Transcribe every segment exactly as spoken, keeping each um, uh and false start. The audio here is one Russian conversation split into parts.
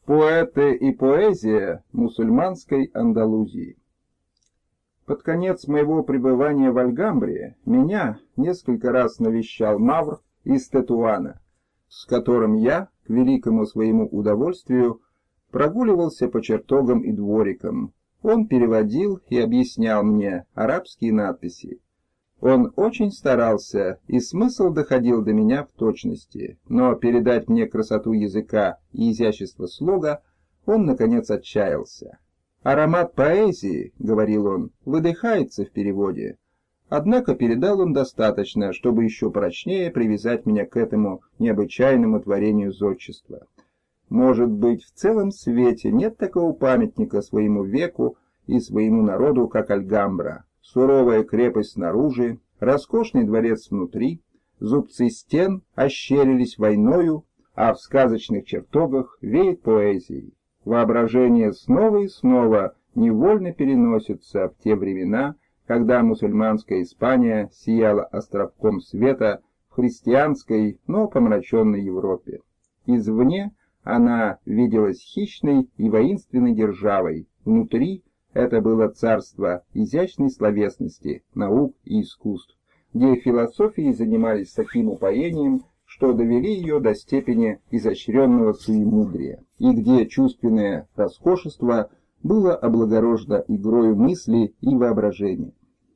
Поэты и поэзия мусульманской Андалузии. Под конец моего пребывания в Альгамбре меня несколько раз навещал Мавр из Тетуана, с которым я, к великому своему удовольствию, прогуливался по чертогам и дворикам. Он переводил и объяснял мне арабские надписи. Он очень старался, и смысл доходил до меня в точности, но передать мне красоту языка и изящество слога он, наконец, отчаялся. «Аромат поэзии, — говорил он, — выдыхается в переводе». Однако передал он достаточно, чтобы еще прочнее привязать меня к этому необычайному творению зодчества. Может быть, в целом свете нет такого памятника своему веку и своему народу, как Альгамбра. Суровая крепость снаружи, роскошный дворец внутри, зубцы стен ощерились войною, а в сказочных чертогах веет поэзией. Воображение снова и снова невольно переносится в те времена, когда мусульманская Испания сияла островком света в христианской, но помраченной Европе. Извне она виделась хищной и воинственной державой, внутри это было царство изящной словесности, наук и искусств, где философией занимались таким упоением, что довели ее до степени изощренного суемудрия, и где чувственное роскошество было облагорожено игрою мысли и воображения.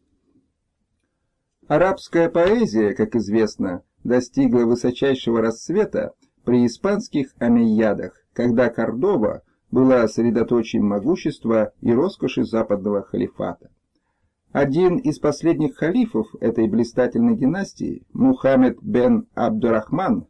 Арабская поэзия, как известно, достигла высочайшего расцвета при испанских омейядах, когда Кордова была средоточием могущества и роскоши западного халифата. Один из последних халифов этой блистательной династии, Мухаммед бен Абдурахман,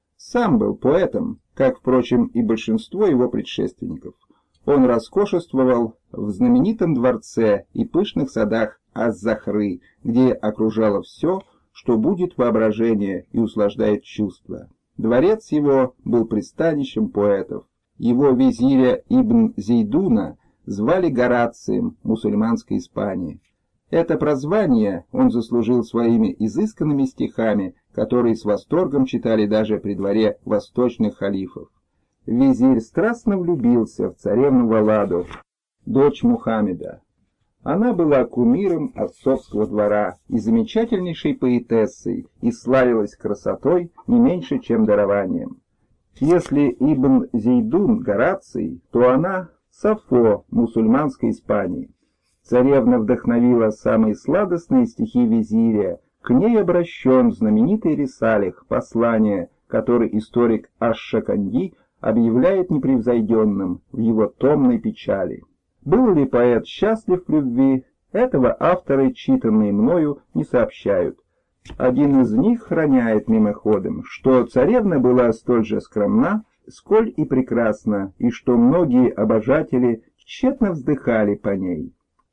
сам был поэтом, как, впрочем, и большинство его предшественников. Он роскошествовал в знаменитом дворце и пышных садах Аз-Захры, где окружало все, что будет воображение и услаждает чувства. Дворец его был пристанищем поэтов. Его визиря Ибн Зейдуна звали Горацием мусульманской Испании. Это прозвание он заслужил своими изысканными стихами, которые с восторгом читали даже при дворе восточных халифов. Визирь страстно влюбился в царевну Валаду, дочь Мухаммеда. Она была кумиром отцовского двора и замечательнейшей поэтессой, и славилась красотой не меньше, чем дарованием. Если Ибн Зейдун Гораций, то она Сафо мусульманской Испании. Царевна вдохновила самые сладостные стихи визиря, к ней обращен знаменитый Рисалих, послание, который историк Аш-Шаканди объявляет непревзойденным в его томной печали. Был ли поэт счастлив в любви, этого авторы, читанные мною, не сообщают. Один из них роняет мимоходом, что царевна была столь же скромна, сколь и прекрасна, и что многие обожатели тщетно вздыхали по ней.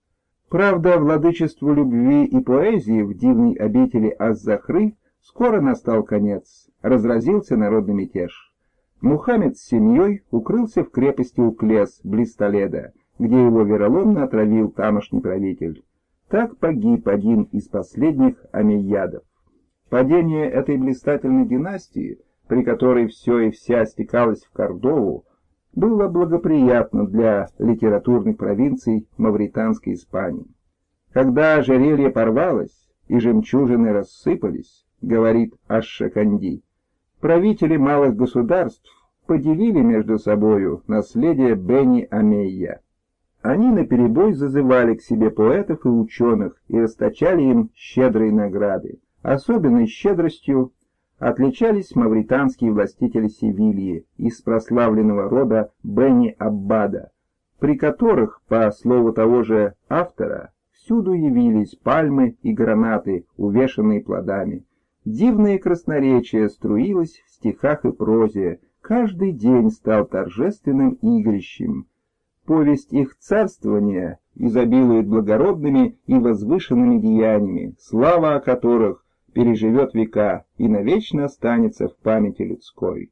Правда, владычеству любви и поэзии в дивной обители Аз-Захры скоро настал конец, разразился народный мятеж. Мухаммед с семьей укрылся в крепости Уклес, близ Толедо, где его вероломно отравил тамошний правитель. Так погиб один из последних омейядов. Падение этой блистательной династии, при которой все и вся стекалось в Кордову, было благоприятно для литературных провинций мавританской Испании. Когда ожерелье порвалось и жемчужины рассыпались, говорит Аш-Шаканди, правители малых государств поделили между собою наследие Бени Амейя. Они наперебой зазывали к себе поэтов и ученых и расточали им щедрые награды. Особенной щедростью отличались мавританские властители Севильи из прославленного рода Бени Аббада, при которых, по слову того же автора, всюду явились пальмы и гранаты, увешанные плодами. Дивное красноречие струилось в стихах и прозе, каждый день стал торжественным игрищем. Повесть их царствования изобилует благородными и возвышенными деяниями, слава о которых переживет века и навечно останется в памяти людской.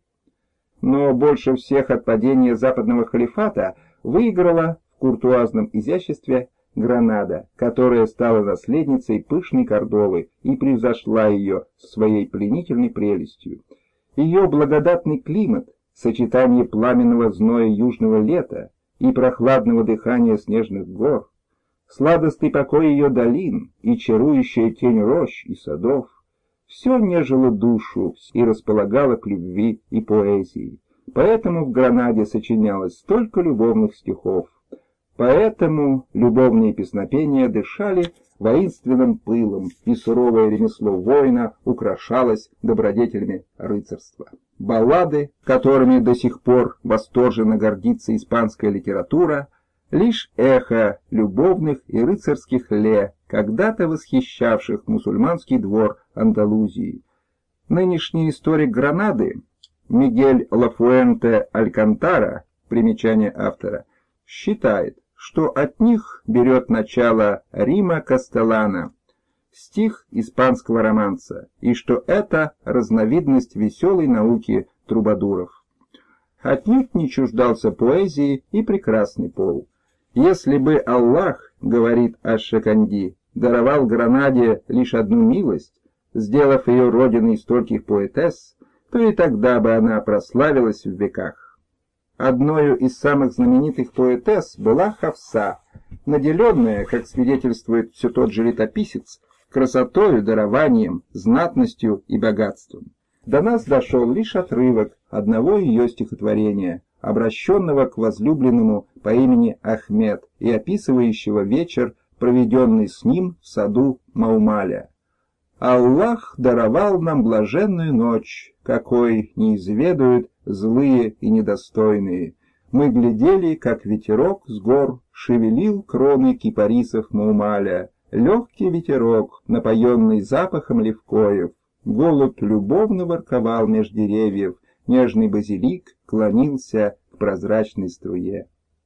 Но больше всех от падения западного халифата выиграла в куртуазном изяществе Гранада, которая стала наследницей пышной Кордовы и превзошла ее своей пленительной прелестью. Ее благодатный климат сочетание пламенного зноя южного лета и прохладного дыхания снежных гор, сладостный покой ее долин и чарующая тень рощ и садов, все нежило душу и располагало к любви и поэзии. Поэтому в Гранаде сочинялось столько любовных стихов. Поэтому любовные песнопения дышали воинственным пылом, и суровое ремесло воина украшалось добродетелями рыцарства. Баллады, которыми до сих пор восторженно гордится испанская литература, лишь эхо любовных и рыцарских ле, когда-то восхищавших мусульманский двор Андалузии. Нынешний историк Гранады Мигель Лафуэнте Алькантара, примечание автора, считает, что от них берет начало Рима Кастеллана, стих испанского романса, и что это разновидность веселой науки трубадуров. Отнюдь не чуждался поэзии и прекрасный пол. Если бы Аллах, говорит Аш-Шаканди, даровал Гранаде лишь одну милость, сделав ее родиной стольких поэтесс, то и тогда бы она прославилась в веках. Одною из самых знаменитых поэтесс была Хафса, наделенная, как свидетельствует все тот же летописец, красотою, дарованием, знатностью и богатством. До нас дошел лишь отрывок одного ее стихотворения, обращенного к возлюбленному по имени Ахмед и описывающего вечер, проведенный с ним в саду Маумаля. «Аллах даровал нам блаженную ночь, какой не изведают злые и недостойные. Мы глядели, как ветерок с гор шевелил кроны кипарисов Маумаля, легкий ветерок, напоенный запахом левкоев. Голубь любовно ворковал меж деревьев, нежный базилик клонился к прозрачной струе».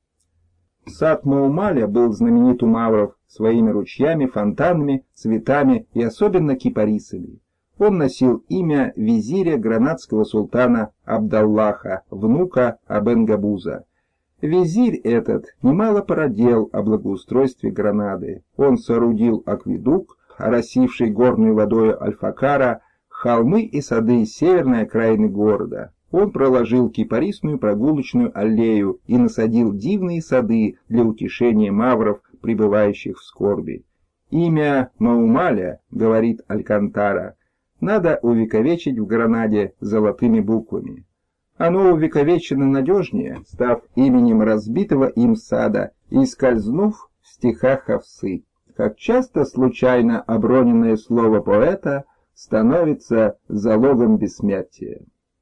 Сад Маумаля был знаменит у мавров своими ручьями, фонтанами, цветами и особенно кипарисами. Он носил имя визиря гранадского султана Абдаллаха, внука Абен-Габуза. Визирь этот немало породел о благоустройстве Гранады. Он соорудил акведук, оросивший горную водою Альфакара, холмы и сады северной окраины города. Он проложил кипарисную прогулочную аллею и насадил дивные сады для утешения мавров, пребывающих в скорби. Имя Маумаля, говорит Алькантара, надо увековечить в Гранаде золотыми буквами. Оно увековечено надежнее, став именем разбитого им сада и скользнув в стихах Хафсы. Как часто случайно оброненное слово поэта становится залогом бессмертия.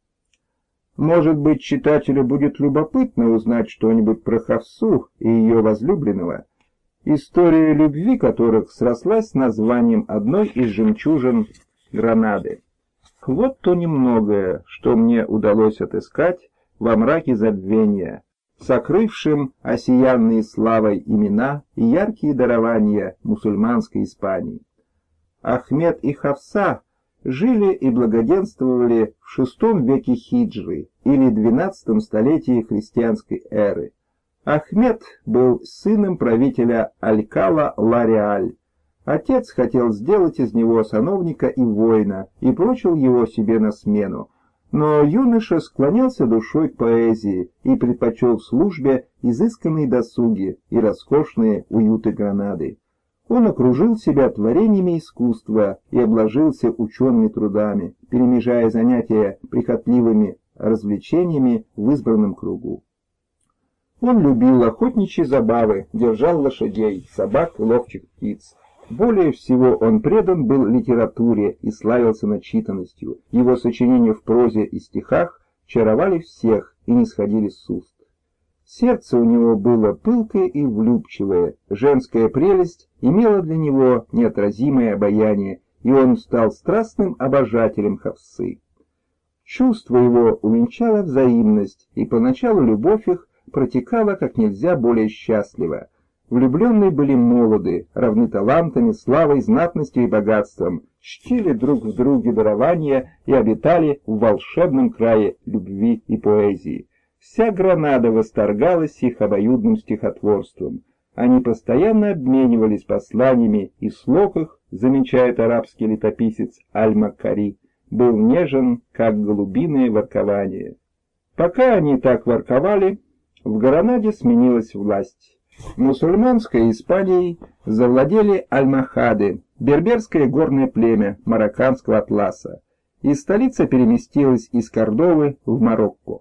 Может быть, читателю будет любопытно узнать что-нибудь про Хафсу и ее возлюбленного, история любви которых срослась с названием одной из жемчужин Гранады. Вот то немногое, что мне удалось отыскать во мраке забвения, сокрывшим осиянные славой имена и яркие дарования мусульманской Испании. Ахмед и Хафса жили и благоденствовали в шестом веке хиджры или двенадцатом столетии христианской эры. Ахмед был сыном правителя Алькала Ла-Реаль. Отец хотел сделать из него сановника и воина и прочил его себе на смену, но юноша склонялся душой к поэзии и предпочел службе изысканные досуги и роскошные уюты Гранады. Он окружил себя творениями искусства и обложился учеными трудами, перемежая занятия прихотливыми развлечениями в избранном кругу. Он любил охотничьи забавы, держал лошадей, собак и ловчих птиц. Более всего он предан был литературе и славился начитанностью. Его сочинения в прозе и стихах чаровали всех и не сходили с уст. Сердце у него было пылкое и влюбчивое, женская прелесть имела для него неотразимое обаяние, и он стал страстным обожателем Хафсы. Чувство его увенчала взаимность, и поначалу любовь их протекала как нельзя более счастливо. Влюбленные были молоды, равны талантами, славой, знатностью и богатством, чтили друг в друге дарования и обитали в волшебном крае любви и поэзии. Вся Гранада восторгалась их обоюдным стихотворством. Они постоянно обменивались посланиями, и слог их, замечает арабский летописец Аль-Маккари, был нежен, как голубиное воркование. Пока они так ворковали, в Гранаде сменилась власть. Мусульманской Испанией завладели альмахады, берберское горное племя марокканского атласа, и столица переместилась из Кордовы в Марокко.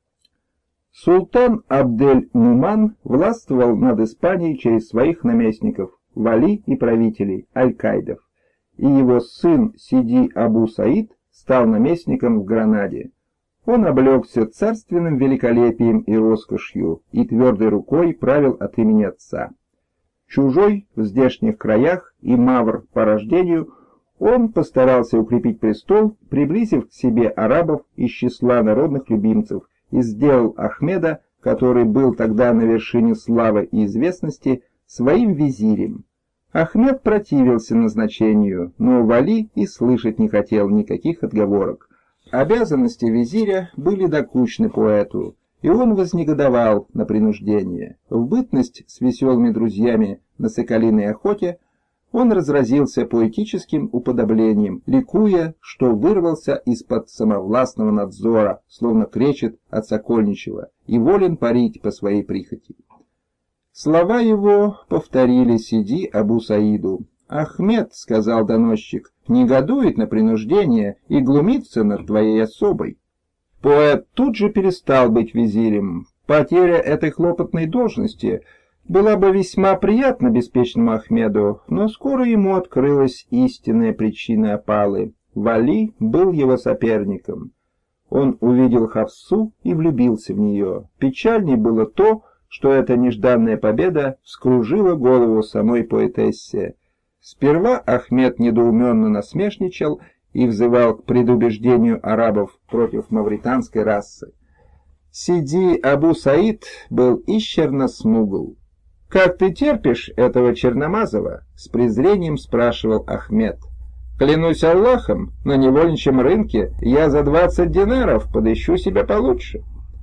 Султан Абдель-Нуман властвовал над Испанией через своих наместников, вали и правителей, аль-Каидов, и его сын Сиди Абу Саид стал наместником в Гранаде. Он облегся царственным великолепием и роскошью и твердой рукой правил от имени отца. Чужой в здешних краях и мавр по рождению, он постарался укрепить престол, приблизив к себе арабов из числа народных любимцев, и сделал Ахмеда, который был тогда на вершине славы и известности, своим визирем. Ахмед противился назначению, но Вали и слышать не хотел никаких отговорок. Обязанности визиря были докучны поэту, и он вознегодовал на принуждение. В бытность с веселыми друзьями на соколиной охоте он разразился поэтическим уподоблением, ликуя, что вырвался из-под самовластного надзора, словно кречет от сокольничьего, и волен парить по своей прихоти. Слова его повторили Сиди Абу Саиду. «Ахмед, — сказал доносчик, — негодует на принуждение и глумится над твоей особой». Поэт тут же перестал быть визирем. Потеря этой хлопотной должности была бы весьма приятна беспечному Ахмеду, но скоро ему открылась истинная причина опалы. Вали был его соперником. Он увидел Хафсу и влюбился в нее. Печальней было то, что эта нежданная победа вскружила голову самой поэтессе. Сперва Ахмед недоуменно насмешничал и взывал к предубеждению арабов против мавританской расы. Сиди Абу Саид был исчерно смугл. «Как ты терпишь этого черномазого?» — с презрением спрашивал Ахмед. «Клянусь Аллахом, на невольничьем рынке я за двадцать динаров подыщу себя получше».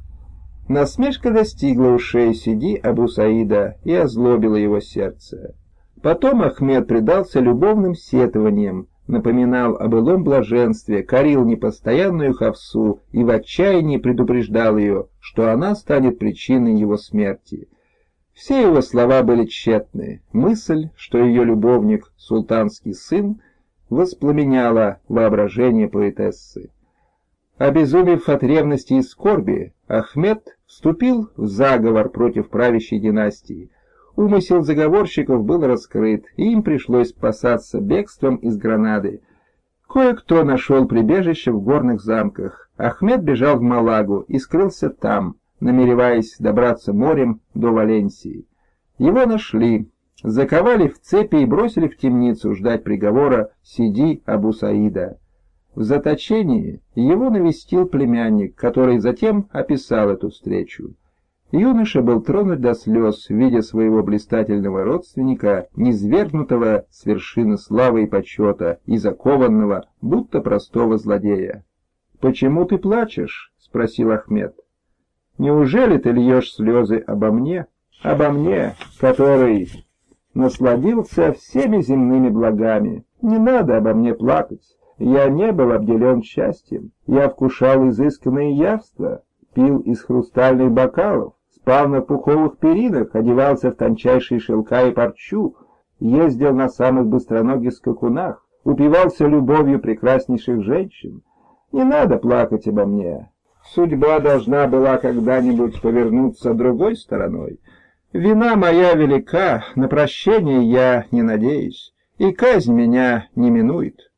Насмешка достигла ушей Сиди Абу Саида и озлобила его сердце. Потом Ахмед предался любовным сетованиям, напоминал о былом блаженстве, корил непостоянную Хафсу и в отчаянии предупреждал ее, что она станет причиной его смерти. Все его слова были тщетны. Мысль, что ее любовник, султанский сын, воспламеняла воображение поэтессы. Обезумев от ревности и скорби, Ахмед вступил в заговор против правящей династии. Умысел заговорщиков был раскрыт, и им пришлось спасаться бегством из Гранады. Кое-кто нашел прибежище в горных замках. Ахмед бежал в Малагу и скрылся там, намереваясь добраться морем до Валенсии. Его нашли, заковали в цепи и бросили в темницу ждать приговора Сиди Абу Саида. В заточении его навестил племянник, который затем описал эту встречу. Юноша был тронут до слез, видя своего блистательного родственника, низвергнутого с вершины славы и почета и закованного, будто простого злодея. «Почему ты плачешь?» — спросил Ахмед. «Неужели ты льешь слезы обо мне? Обо мне, который насладился всеми земными благами. Не надо обо мне плакать. Я не был обделен счастьем. Я вкушал изысканные явства, пил из хрустальных бокалов, спал на пуховых перинах, одевался в тончайшие шелка и парчу, ездил на самых быстроногих скакунах, упивался любовью прекраснейших женщин. Не надо плакать обо мне. Судьба должна была когда-нибудь повернуться другой стороной. Вина моя велика, на прощение я не надеюсь, и казнь меня не минует».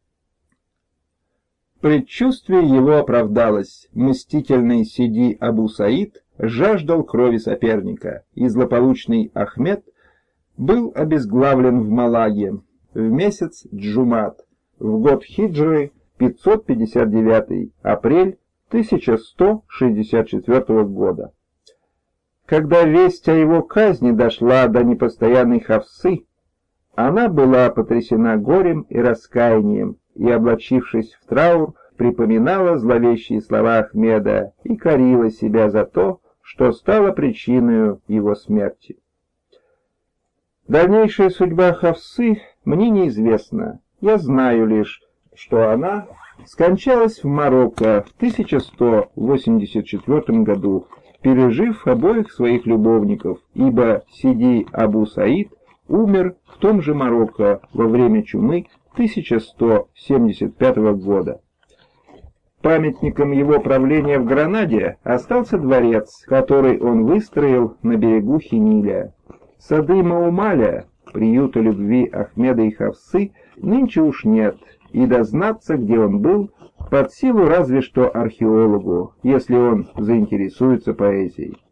Предчувствие его оправдалось. Мстительный Сиди Абу Саид жаждал крови соперника, и злополучный Ахмед был обезглавлен в Малаге в месяц Джумат, в год хиджры пятьсот пятьдесят девятый, апрель тысяча сто шестьдесят четвёртого года. Когда весть о его казни дошла до непостоянной Хафсы, она была потрясена горем и раскаянием, и, облачившись в траур, припоминала зловещие слова Ахмеда и корила себя за то, что стало причиной его смерти. Дальнейшая судьба Хафсы мне неизвестна. Я знаю лишь, что она скончалась в Марокко в тысяча сто восемьдесят четвёртом году, пережив обоих своих любовников, ибо Сиди Абу Саид умер в том же Марокко во время чумы тысяча сто семьдесят пятого года. Памятником его правления в Гранаде остался дворец, который он выстроил на берегу Хиниля. Сады Маумаля, приюта любви Ахмеда и Хавсы, нынче уж нет, и дознаться, где он был, под силу разве что археологу, если он заинтересуется поэзией.